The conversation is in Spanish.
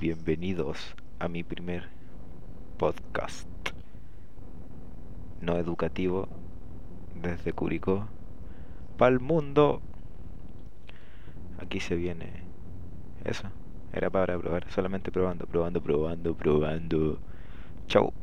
bienvenidos a mi primer podcast no educativo desde Curicó pa'l mundo. Aquí se viene eso. Era para probar, solamente probando. Chau.